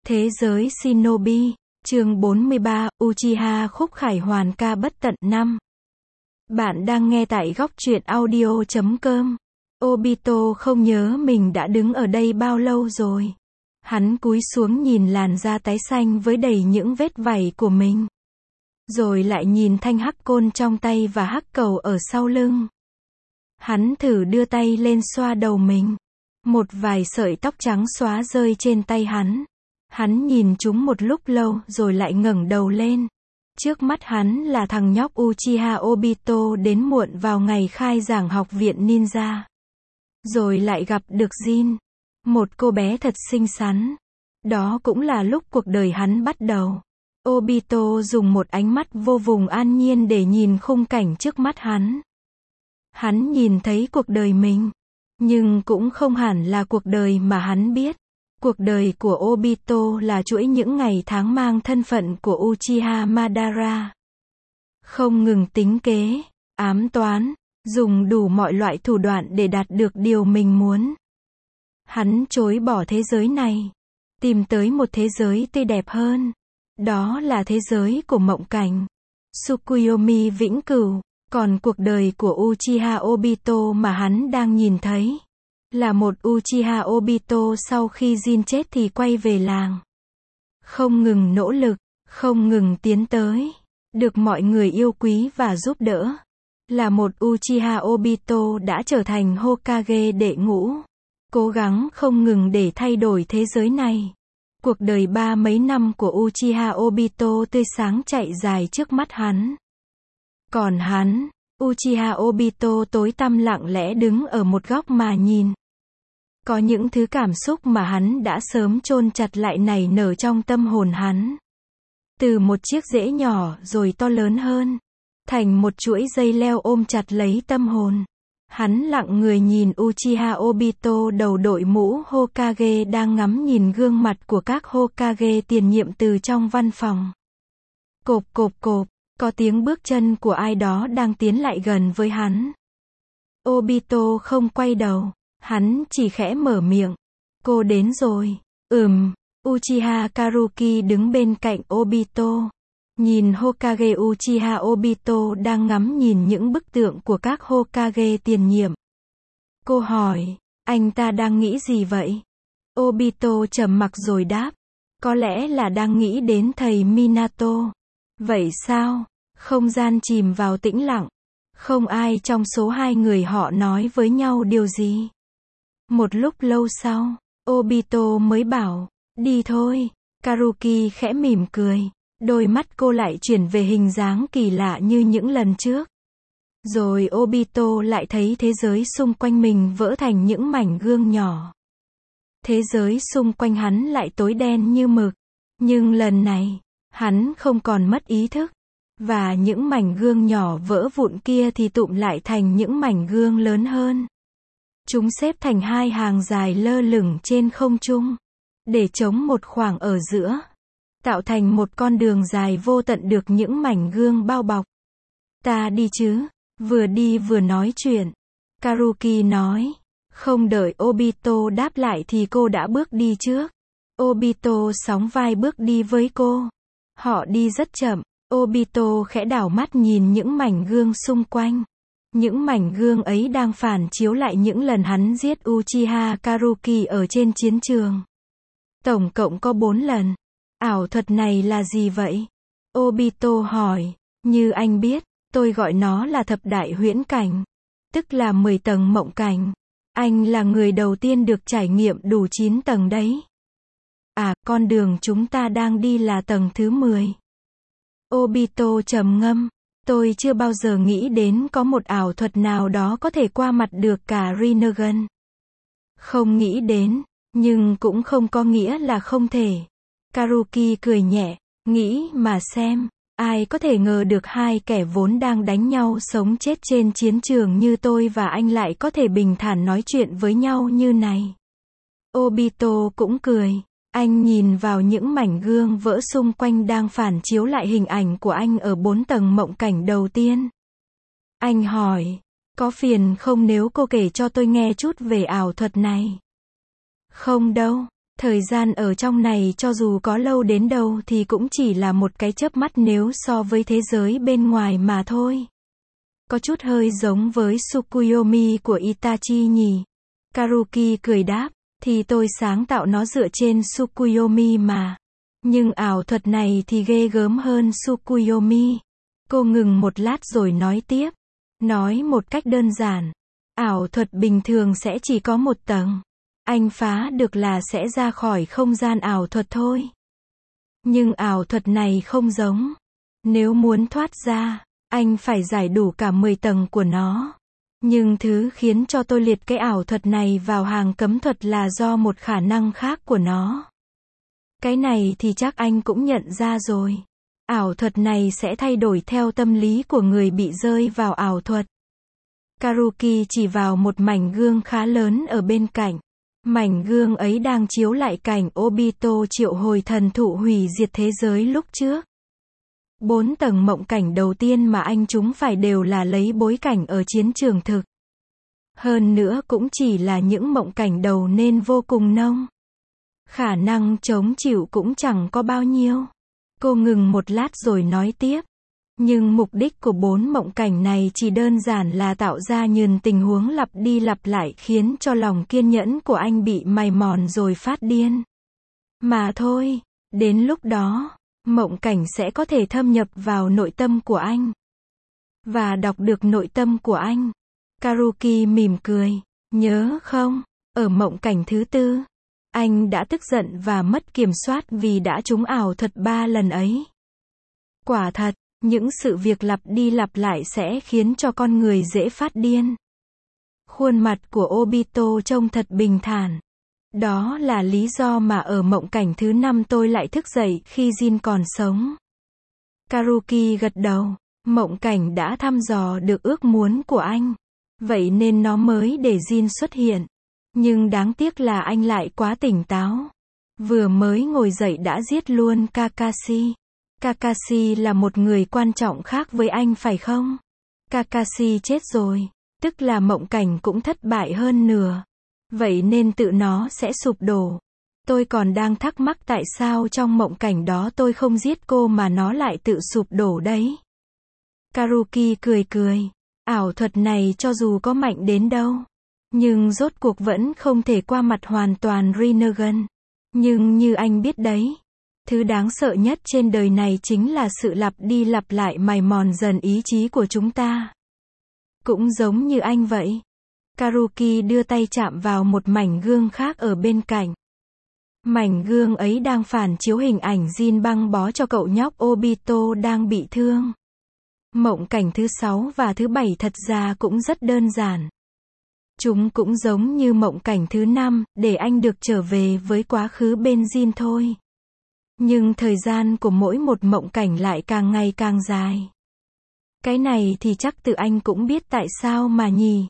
Thế giới Shinobi, chương 43, Uchiha Khúc Khải Hoàn Ca Bất Tận 5. Bạn đang nghe tại góc truyện audio.com. Obito không nhớ mình đã đứng ở đây bao lâu rồi. Hắn cúi xuống nhìn làn da tái xanh với đầy những vết vảy của mình. Rồi lại nhìn thanh hắc côn trong tay và hắc cầu ở sau lưng. Hắn thử đưa tay lên xoa đầu mình. Một vài sợi tóc trắng xóa rơi trên tay hắn. Hắn nhìn chúng một lúc lâu rồi lại ngẩng đầu lên. Trước mắt hắn là thằng nhóc Uchiha Obito đến muộn vào ngày khai giảng học viện ninja. Rồi lại gặp được Jin, một cô bé thật xinh xắn. Đó cũng là lúc cuộc đời hắn bắt đầu. Obito dùng một ánh mắt vô cùng an nhiên để nhìn khung cảnh trước mắt hắn. Hắn nhìn thấy cuộc đời mình, nhưng cũng không hẳn là cuộc đời mà hắn biết. Cuộc đời của Obito là chuỗi những ngày tháng mang thân phận của Uchiha Madara. Không ngừng tính kế, ám toán, dùng đủ mọi loại thủ đoạn để đạt được điều mình muốn. Hắn chối bỏ thế giới này, tìm tới một thế giới tươi đẹp hơn. Đó là thế giới của mộng cảnh, Tsukuyomi vĩnh cửu. Còn cuộc đời của Uchiha Obito mà hắn đang nhìn thấy là một Uchiha Obito sau khi Jin chết thì quay về làng. Không ngừng nỗ lực, không ngừng tiến tới, được mọi người yêu quý và giúp đỡ. Là một Uchiha Obito đã trở thành Hokage đệ ngũ. Cố gắng không ngừng để thay đổi thế giới này. Cuộc đời ba mấy năm của Uchiha Obito tươi sáng chạy dài trước mắt hắn. Còn hắn, Uchiha Obito tối tăm lặng lẽ đứng ở một góc mà nhìn. Có những thứ cảm xúc mà hắn đã sớm chôn chặt lại nảy nở trong tâm hồn hắn. Từ một chiếc rễ nhỏ rồi to lớn hơn, thành một chuỗi dây leo ôm chặt lấy tâm hồn. Hắn lặng người nhìn Uchiha Obito đầu đội mũ Hokage đang ngắm nhìn gương mặt của các Hokage tiền nhiệm từ trong văn phòng. Cộp cộp cộp, có tiếng bước chân của ai đó đang tiến lại gần với hắn. Obito không quay đầu. Hắn chỉ khẽ mở miệng. Cô đến rồi. Uchiha Karuki đứng bên cạnh Obito. Nhìn Hokage Uchiha Obito đang ngắm nhìn những bức tượng của các Hokage tiền nhiệm. Cô hỏi, anh ta đang nghĩ gì vậy? Obito trầm mặc rồi đáp. Có lẽ là đang nghĩ đến thầy Minato. Vậy sao? Không gian chìm vào tĩnh lặng. Không ai trong số hai người họ nói với nhau điều gì. Một lúc lâu sau, Obito mới bảo, đi thôi. Karuki khẽ mỉm cười. Đôi mắt cô lại chuyển về hình dáng kỳ lạ như những lần trước. Rồi Obito lại thấy thế giới xung quanh mình vỡ thành những mảnh gương nhỏ. Thế giới xung quanh hắn lại tối đen như mực. Nhưng lần này, hắn không còn mất ý thức. Và những mảnh gương nhỏ vỡ vụn kia thì tụm lại thành những mảnh gương lớn hơn. Chúng xếp thành hai hàng dài lơ lửng trên không trung, để chống một khoảng ở giữa, tạo thành một con đường dài vô tận được những mảnh gương bao bọc. Ta đi chứ? Vừa đi vừa nói chuyện. Karuki nói. Không đợi Obito đáp lại thì cô đã bước đi trước. Obito sóng vai bước đi với cô. Họ đi rất chậm. Obito khẽ đảo mắt nhìn những mảnh gương xung quanh. Những mảnh gương ấy đang phản chiếu lại những lần hắn giết Uchiha Karuki ở trên chiến trường. Tổng cộng có 4 lần. Ảo thuật này là gì vậy? Obito hỏi. Như anh biết, tôi gọi nó là thập đại huyễn cảnh. Tức là 10 tầng mộng cảnh. Anh là người đầu tiên được trải nghiệm đủ 9 tầng đấy. À, con đường chúng ta đang đi là tầng thứ 10. Obito trầm ngâm. Tôi chưa bao giờ nghĩ đến có một ảo thuật nào đó có thể qua mặt được cả Rinnegan. Không nghĩ đến, nhưng cũng không có nghĩa là không thể. Karuki cười nhẹ, nghĩ mà xem, ai có thể ngờ được hai kẻ vốn đang đánh nhau sống chết trên chiến trường như tôi và anh lại có thể bình thản nói chuyện với nhau như này. Obito cũng cười. Anh nhìn vào những mảnh gương vỡ xung quanh đang phản chiếu lại hình ảnh của anh ở 4 tầng mộng cảnh đầu tiên. Anh hỏi, có phiền không nếu cô kể cho tôi nghe chút về ảo thuật này? Không đâu, Thời gian ở trong này cho dù có lâu đến đâu thì cũng chỉ là một cái chớp mắt nếu so với thế giới bên ngoài mà thôi. Có chút hơi giống với Tsukuyomi của Itachi nhỉ? Karuki cười đáp, thì tôi sáng tạo nó dựa trên Tsukuyomi mà. Nhưng ảo thuật này thì ghê gớm hơn Tsukuyomi. Cô ngừng một lát rồi nói tiếp. Nói một cách đơn giản, ảo thuật bình thường sẽ chỉ có một tầng. Anh phá được là sẽ ra khỏi không gian ảo thuật thôi. Nhưng ảo thuật này không giống. Nếu muốn thoát ra, anh phải giải đủ cả 10 tầng của nó. Nhưng thứ khiến cho tôi liệt cái ảo thuật này vào hàng cấm thuật là do một khả năng khác của nó. Cái này thì chắc anh cũng nhận ra rồi. Ảo thuật này sẽ thay đổi theo tâm lý của người bị rơi vào ảo thuật. Karuki chỉ vào một mảnh gương khá lớn ở bên cạnh. Mảnh gương ấy đang chiếu lại cảnh Obito triệu hồi thần thụ hủy diệt thế giới lúc trước. 4 tầng mộng cảnh đầu tiên mà anh chúng phải đều là lấy bối cảnh ở chiến trường thực. Hơn nữa cũng chỉ là những mộng cảnh đầu nên vô cùng nông. Khả năng chống chịu cũng chẳng có bao nhiêu. Cô ngừng một lát rồi nói tiếp. Nhưng mục đích của 4 mộng cảnh này chỉ đơn giản là tạo ra nhờn tình huống lặp đi lặp lại khiến cho lòng kiên nhẫn của anh bị mài mòn rồi phát điên. Mà thôi, đến lúc đó, mộng cảnh sẽ có thể thâm nhập vào nội tâm của anh. Và đọc được nội tâm của anh. Karuki mỉm cười. Nhớ không, ở mộng cảnh thứ 4, anh đã tức giận và mất kiểm soát vì đã trúng ảo thuật 3 lần ấy. Quả thật, những sự việc lặp đi lặp lại sẽ khiến cho con người dễ phát điên. Khuôn mặt của Obito trông thật bình thản. Đó là lý do mà ở mộng cảnh thứ 5 tôi lại thức dậy khi Jin còn sống. Karuki gật đầu. Mộng cảnh đã thăm dò được ước muốn của anh. Vậy nên nó mới để Jin xuất hiện. Nhưng đáng tiếc là anh lại quá tỉnh táo. Vừa mới ngồi dậy đã giết luôn Kakashi. Kakashi là một người quan trọng khác với anh phải không? Kakashi chết rồi. Tức là mộng cảnh cũng thất bại hơn nửa. Vậy nên tự nó sẽ sụp đổ. Tôi còn đang thắc mắc tại sao trong mộng cảnh đó tôi không giết cô mà nó lại tự sụp đổ đấy. Karuki cười cười. Ảo thuật này cho dù có mạnh đến đâu, nhưng rốt cuộc vẫn không thể qua mặt hoàn toàn Rinnegan. Nhưng như anh biết đấy, thứ đáng sợ nhất trên đời này chính là sự lặp đi lặp lại mài mòn dần ý chí của chúng ta. Cũng giống như anh vậy. Karuki đưa tay chạm vào một mảnh gương khác ở bên cạnh. Mảnh gương ấy đang phản chiếu hình ảnh Jin băng bó cho cậu nhóc Obito đang bị thương. Mộng cảnh thứ 6 và thứ 7 thật ra cũng rất đơn giản. Chúng cũng giống như mộng cảnh thứ 5, để anh được trở về với quá khứ bên Jin thôi. Nhưng thời gian của mỗi một mộng cảnh lại càng ngày càng dài. Cái này thì chắc tự anh cũng biết tại sao mà nhỉ.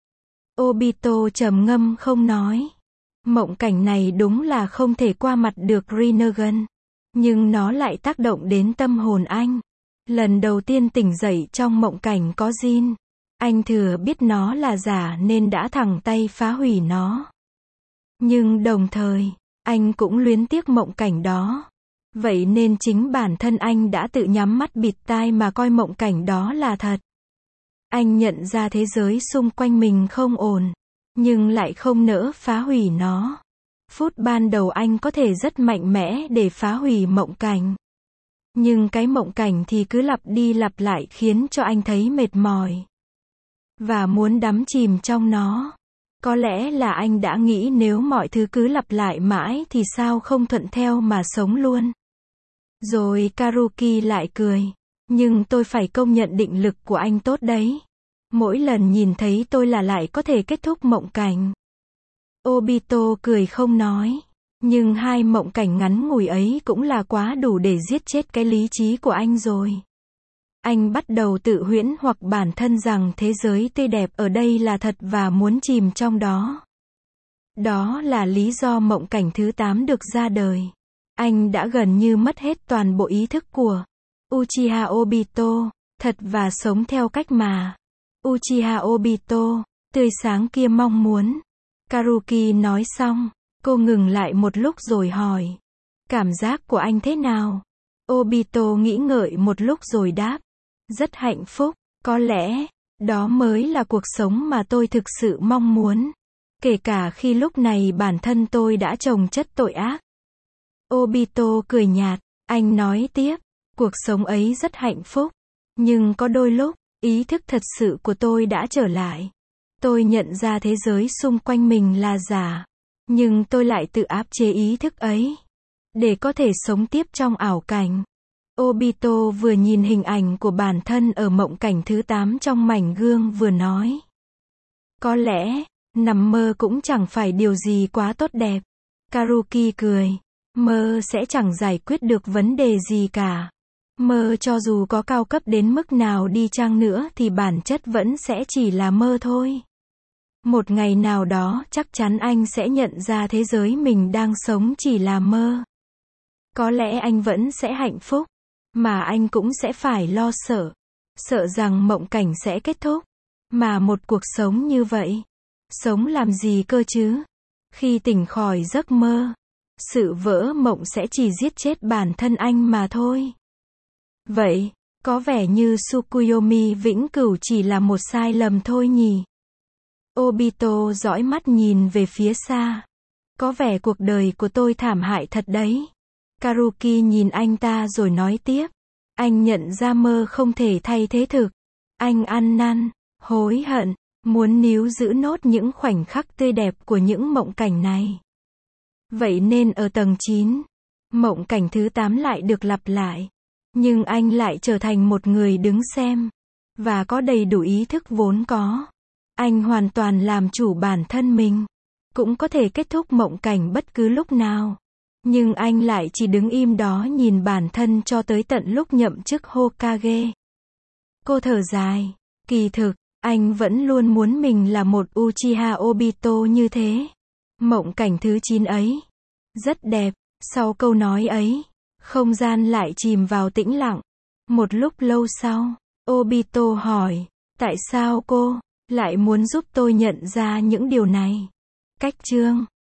Obito trầm ngâm không nói. Mộng cảnh này đúng là không thể qua mặt được Rinnegan. Nhưng nó lại tác động đến tâm hồn anh. Lần đầu tiên tỉnh dậy trong mộng cảnh có Jin. Anh thừa biết nó là giả nên đã thẳng tay phá hủy nó. Nhưng đồng thời, anh cũng luyến tiếc mộng cảnh đó. Vậy nên chính bản thân anh đã tự nhắm mắt bịt tai mà coi mộng cảnh đó là thật. Anh nhận ra thế giới xung quanh mình không ổn, nhưng lại không nỡ phá hủy nó. Phút ban đầu anh có thể rất mạnh mẽ để phá hủy mộng cảnh. Nhưng cái mộng cảnh thì cứ lặp đi lặp lại khiến cho anh thấy mệt mỏi. Và muốn đắm chìm trong nó. Có lẽ là anh đã nghĩ nếu mọi thứ cứ lặp lại mãi thì sao không thuận theo mà sống luôn. Rồi Karuki lại cười. Nhưng tôi phải công nhận định lực của anh tốt đấy. Mỗi lần nhìn thấy tôi là lại có thể kết thúc mộng cảnh. Obito cười không nói. Nhưng hai mộng cảnh ngắn ngủi ấy cũng là quá đủ để giết chết cái lý trí của anh rồi. Anh bắt đầu tự huyễn hoặc bản thân rằng thế giới tươi đẹp ở đây là thật và muốn chìm trong đó. Đó là lý do mộng cảnh thứ 8 được ra đời. Anh đã gần như mất hết toàn bộ ý thức của Uchiha Obito, thật và sống theo cách mà Uchiha Obito, tươi sáng kia mong muốn. Karuki nói xong, Cô ngừng lại một lúc rồi hỏi. Cảm giác của anh thế nào? Obito nghĩ ngợi một lúc rồi đáp. Rất hạnh phúc, có lẽ, đó mới là cuộc sống mà tôi thực sự mong muốn. Kể cả khi lúc này bản thân tôi đã chồng chất tội ác. Obito cười nhạt, anh nói tiếp, cuộc sống ấy rất hạnh phúc. Nhưng có đôi lúc, ý thức thật sự của tôi đã trở lại. Tôi nhận ra thế giới xung quanh mình là giả. Nhưng tôi lại tự áp chế ý thức ấy. Để có thể sống tiếp trong ảo cảnh. Obito vừa nhìn hình ảnh của bản thân ở mộng cảnh thứ 8 trong mảnh gương vừa nói. Có lẽ, nằm mơ cũng chẳng phải điều gì quá tốt đẹp. Karuki cười. Mơ sẽ chẳng giải quyết được vấn đề gì cả. Mơ cho dù có cao cấp đến mức nào đi chăng nữa thì bản chất vẫn sẽ chỉ là mơ thôi. Một ngày nào đó chắc chắn anh sẽ nhận ra thế giới mình đang sống chỉ là mơ. Có lẽ anh vẫn sẽ hạnh phúc. Mà anh cũng sẽ phải lo sợ. Sợ rằng mộng cảnh sẽ kết thúc. Mà một cuộc sống như vậy. Sống làm gì cơ chứ? Khi tỉnh khỏi giấc mơ. Sự vỡ mộng sẽ chỉ giết chết bản thân anh mà thôi. Vậy, có vẻ như Tsukuyomi vĩnh cửu chỉ là một sai lầm thôi nhỉ? Obito dõi mắt nhìn về phía xa. Có vẻ cuộc đời của tôi thảm hại thật đấy. Karuki nhìn anh ta rồi nói tiếp. Anh nhận ra mơ không thể thay thế thực. Anh ăn năn, hối hận, muốn níu giữ nốt những khoảnh khắc tươi đẹp của những mộng cảnh này. Vậy nên ở tầng 9, mộng cảnh thứ 8 lại được lặp lại. Nhưng anh lại trở thành một người đứng xem. Và có đầy đủ ý thức vốn có. Anh hoàn toàn làm chủ bản thân mình. Cũng có thể kết thúc mộng cảnh bất cứ lúc nào. Nhưng anh lại chỉ đứng im đó nhìn bản thân cho tới tận lúc nhậm chức Hokage. Cô thở dài. Kỳ thực, anh vẫn luôn muốn mình là một Uchiha Obito như thế. Mộng cảnh thứ 9 ấy. Rất đẹp. Sau câu nói ấy, không gian lại chìm vào tĩnh lặng. Một lúc lâu sau, Obito hỏi. Tại sao cô lại muốn giúp tôi nhận ra những điều này? Cách chương